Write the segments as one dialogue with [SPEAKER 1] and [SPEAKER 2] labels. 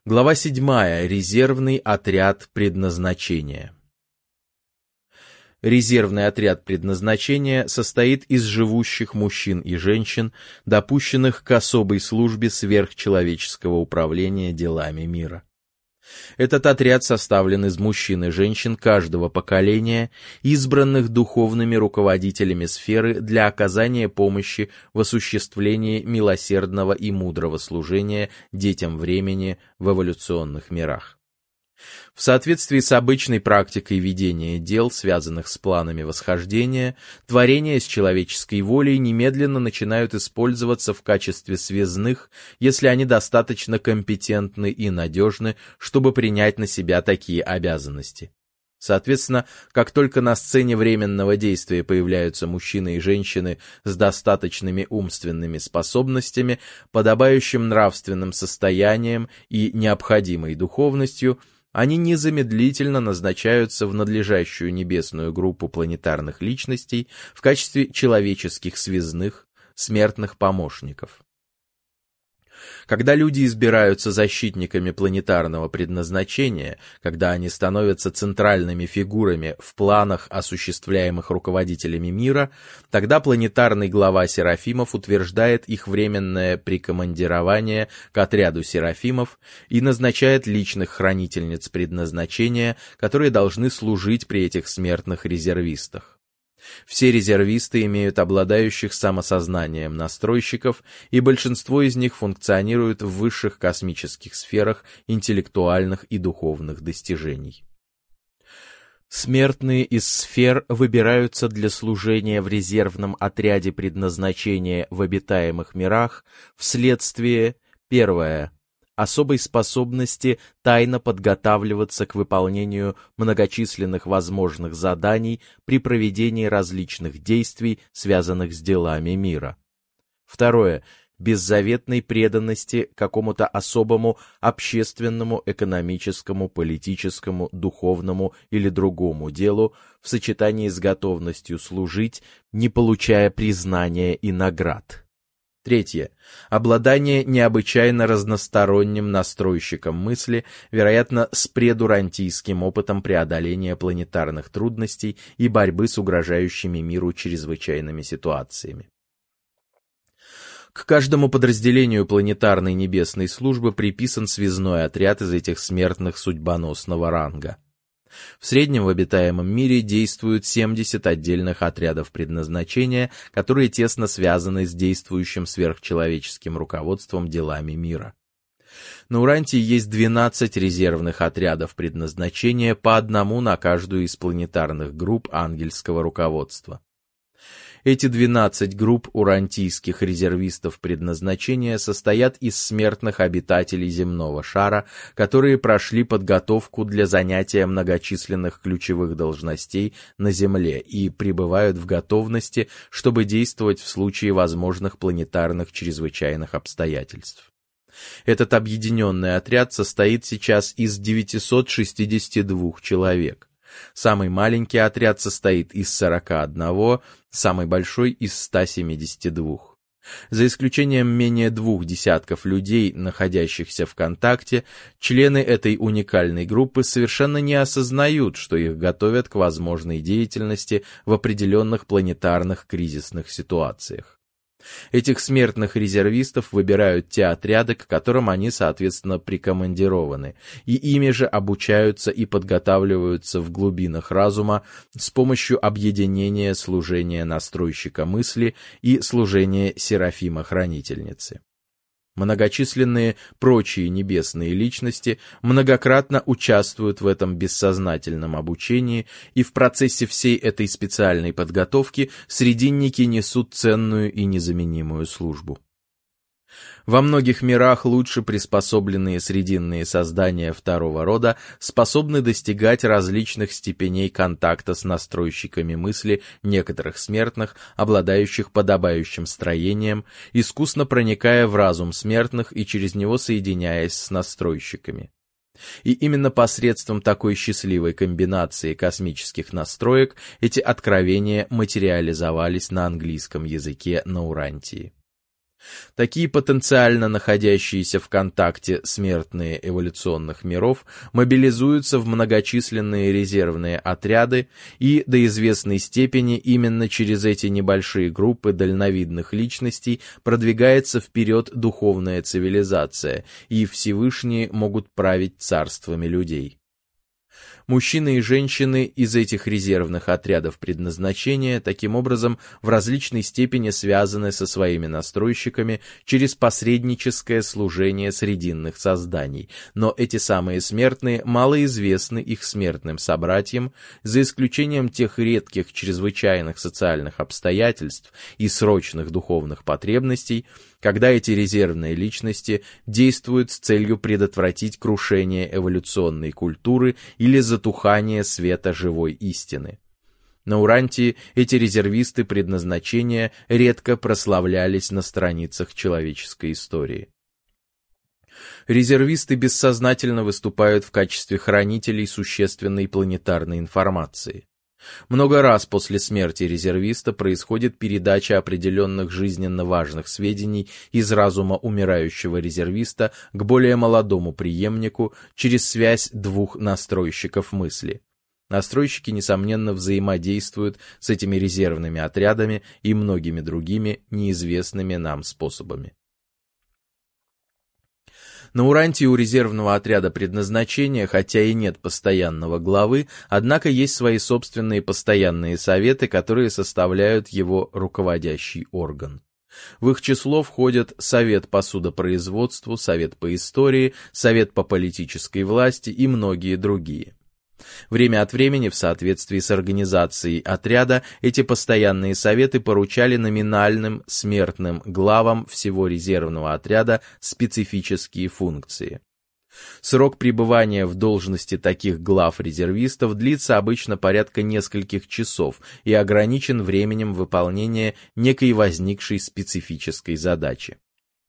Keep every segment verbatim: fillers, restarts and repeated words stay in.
[SPEAKER 1] Глава седьмая. Резервный отряд предназначения. Резервный отряд предназначения состоит из живущих мужчин и женщин, допущенных к особой службе сверхчеловеческого управления делами мира. Этот отряд составлен из мужчин и женщин каждого поколения, избранных духовными руководителями сферы для оказания помощи в осуществлении милосердного и мудрого служения детям времени в эволюционных мирах. В соответствии с обычной практикой ведения дел, связанных с планами восхождения, творения с человеческой волей немедленно начинают использоваться в качестве связных, если они достаточно компетентны и надежны, чтобы принять на себя такие обязанности. Соответственно, как только на сцене временного действия появляются мужчины и женщины с достаточными умственными способностями, подобающим нравственным состоянием и необходимой духовностью, они незамедлительно назначаются в надлежащую небесную группу планетарных личностей в качестве человеческих связных, смертных помощников. Когда люди избираются защитниками планетарного предназначения, когда они становятся центральными фигурами в планах, осуществляемых руководителями мира, тогда планетарный глава Серафимов утверждает их временное прикомандирование к отряду Серафимов и назначает личных хранительниц предназначения, которые должны служить при этих смертных резервистах. Все резервисты имеют обладающих самосознанием настройщиков, и большинство из них функционируют в высших космических сферах интеллектуальных и духовных достижений. Смертные из сфер выбираются для служения в резервном отряде предназначения в обитаемых мирах вследствие: первое. Особой способности тайно подготавливаться к выполнению многочисленных возможных заданий при проведении различных действий, связанных с делами мира. Второе. Беззаветной преданности какому-то особому общественному, экономическому, политическому, духовному или другому делу в сочетании с готовностью служить, не получая признания и наград. Третье. Обладание необычайно разносторонним настройщиком мысли, вероятно, с предурантийским опытом преодоления планетарных трудностей и борьбы с угрожающими миру чрезвычайными ситуациями. К каждому подразделению планетарной небесной службы приписан связной отряд из этих смертных судьбоносного ранга. В среднем в обитаемом мире действуют семьдесят отдельных отрядов предназначения, которые тесно связаны с действующим сверхчеловеческим руководством делами мира. На Урантии есть двенадцать резервных отрядов предназначения, по одному на каждую из планетарных групп ангельского руководства. Эти двенадцать групп урантийских резервистов предназначения состоят из смертных обитателей земного шара, которые прошли подготовку для занятия многочисленных ключевых должностей на Земле и пребывают в готовности, чтобы действовать в случае возможных планетарных чрезвычайных обстоятельств. Этот объединенный отряд состоит сейчас из девятисот шестидесяти двух человек. Самый маленький отряд состоит из сорока одного, самый большой — из ста семидесяти двух. За исключением менее двух десятков людей, находящихся в контакте, члены этой уникальной группы совершенно не осознают, что их готовят к возможной деятельности в определенных планетарных кризисных ситуациях. Этих смертных резервистов выбирают те отряды, к которым они, соответственно, прикомандированы, и ими же обучаются и подготавливаются в глубинах разума с помощью объединения служения настройщика мысли и служения Серафима-хранительницы. Многочисленные прочие небесные личности многократно участвуют в этом бессознательном обучении, и в процессе всей этой специальной подготовки срединники несут ценную и незаменимую службу. Во многих мирах лучше приспособленные срединные создания второго рода способны достигать различных степеней контакта с настройщиками мысли некоторых смертных, обладающих подобающим строением, искусно проникая в разум смертных и через него соединяясь с настройщиками. И именно посредством такой счастливой комбинации космических настроек эти откровения материализовались на английском языке на Урантии. Такие потенциально находящиеся в контакте смертные эволюционных миров мобилизуются в многочисленные резервные отряды, и до известной степени именно через эти небольшие группы дальновидных личностей продвигается вперед духовная цивилизация, и Всевышние могут править царствами людей. Мужчины и женщины из этих резервных отрядов предназначения таким образом в различной степени связаны со своими настройщиками через посредническое служение срединных созданий, но эти самые смертные мало известны их смертным собратьям, за исключением тех редких чрезвычайных социальных обстоятельств и срочных духовных потребностей, когда эти резервные личности действуют с целью предотвратить крушение эволюционной культуры или затухание света живой истины. На Урантии эти резервисты предназначения редко прославлялись на страницах человеческой истории. Резервисты бессознательно выступают в качестве хранителей существенной планетарной информации. Много раз после смерти резервиста происходит передача определенных жизненно важных сведений из разума умирающего резервиста к более молодому преемнику через связь двух настройщиков мысли. Настройщики, несомненно, взаимодействуют с этими резервными отрядами и многими другими неизвестными нам способами. На Урантии у резервного отряда предназначения, хотя и нет постоянного главы, однако есть свои собственные постоянные советы, которые составляют его руководящий орган. В их число входят Совет по судопроизводству, Совет по истории, Совет по политической власти и многие другие. Время от времени, в соответствии с организацией отряда, эти постоянные советы поручали номинальным смертным главам всего резервного отряда специфические функции. Срок пребывания в должности таких глав резервистов длится обычно порядка нескольких часов и ограничен временем выполнения некой возникшей специфической задачи.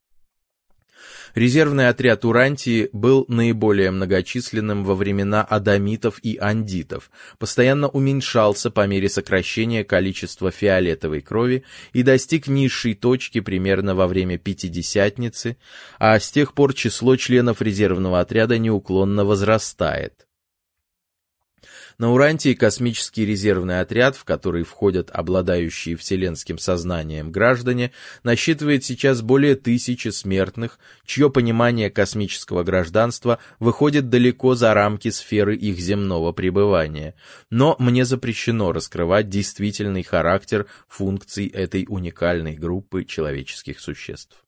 [SPEAKER 1] Резервный отряд Урантии был наиболее многочисленным во времена адамитов и андитов, постоянно уменьшался по мере сокращения количества фиолетовой крови и достиг низшей точки примерно во время Пятидесятницы, а с тех пор число членов резервного отряда неуклонно возрастает. На Урантии космический резервный отряд, в который входят обладающие вселенским сознанием граждане, насчитывает сейчас более тысячи смертных, чье понимание космического гражданства выходит далеко за рамки сферы их земного пребывания. Но мне запрещено раскрывать действительный характер функций этой уникальной группы человеческих существ.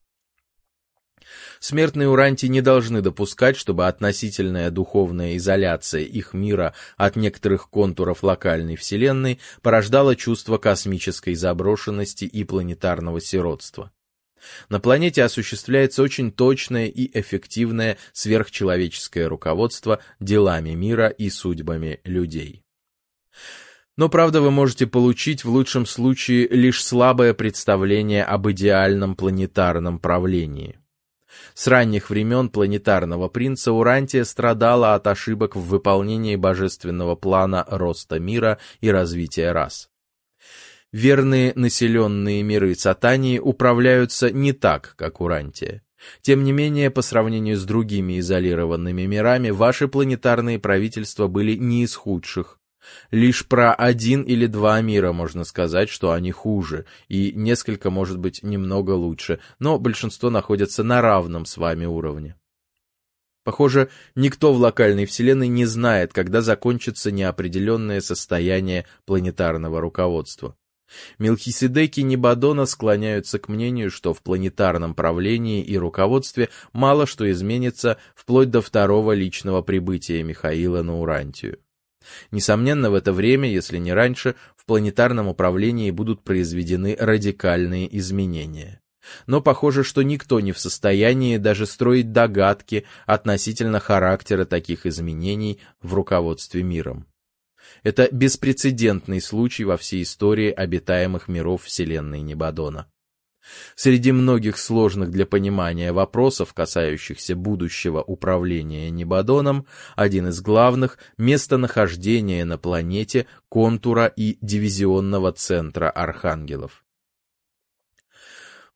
[SPEAKER 1] Смертные Урантии не должны допускать, чтобы относительная духовная изоляция их мира от некоторых контуров локальной вселенной порождала чувство космической заброшенности и планетарного сиротства. На планете осуществляется очень точное и эффективное сверхчеловеческое руководство делами мира и судьбами людей. Но, правда, вы можете получить в лучшем случае лишь слабое представление об идеальном планетарном правлении. С ранних времен планетарного принца Урантия страдала от ошибок в выполнении божественного плана роста мира и развития рас. Верные населенные миры Сатании управляются не так, как Урантия. Тем не менее, по сравнению с другими изолированными мирами, ваши планетарные правительства были не из худших. Лишь про один или два мира можно сказать, что они хуже, и несколько, может быть, немного лучше, но большинство находятся на равном с вами уровне. Похоже, никто в локальной вселенной не знает, когда закончится неопределенное состояние планетарного руководства. Мелхиседеки Небадона склоняются к мнению, что в планетарном правлении и руководстве мало что изменится вплоть до второго личного прибытия Михаила на Урантию. Несомненно, в это время, если не раньше, в планетарном управлении будут произведены радикальные изменения. Но похоже, что никто не в состоянии даже строить догадки относительно характера таких изменений в руководстве миром. Это беспрецедентный случай во всей истории обитаемых миров вселенной Небадона. Среди многих сложных для понимания вопросов, касающихся будущего управления Небадоном, один из главных – местонахождение на планете контура и дивизионного центра архангелов.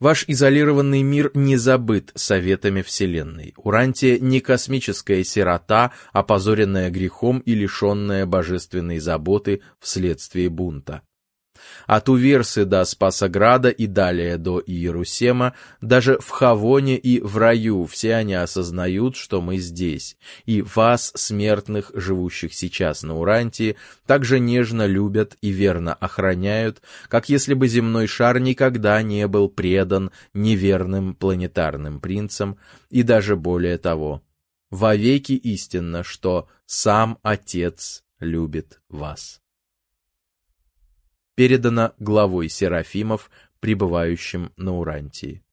[SPEAKER 1] Ваш изолированный мир не забыт советами Вселенной. Урантия не космическая сирота, опозоренная грехом и лишенная божественной заботы вследствие бунта. От Уверсы до Спасограда и далее до Иерусема, даже в Хавоне и в раю все они осознают, что мы здесь, и вас, смертных, живущих сейчас на Урантии, также нежно любят и верно охраняют, как если бы земной шар никогда не был предан неверным планетарным принцам, и даже более того, вовеки истинно, что сам Отец любит вас. Передано главой Серафимов, пребывающим на Урантии.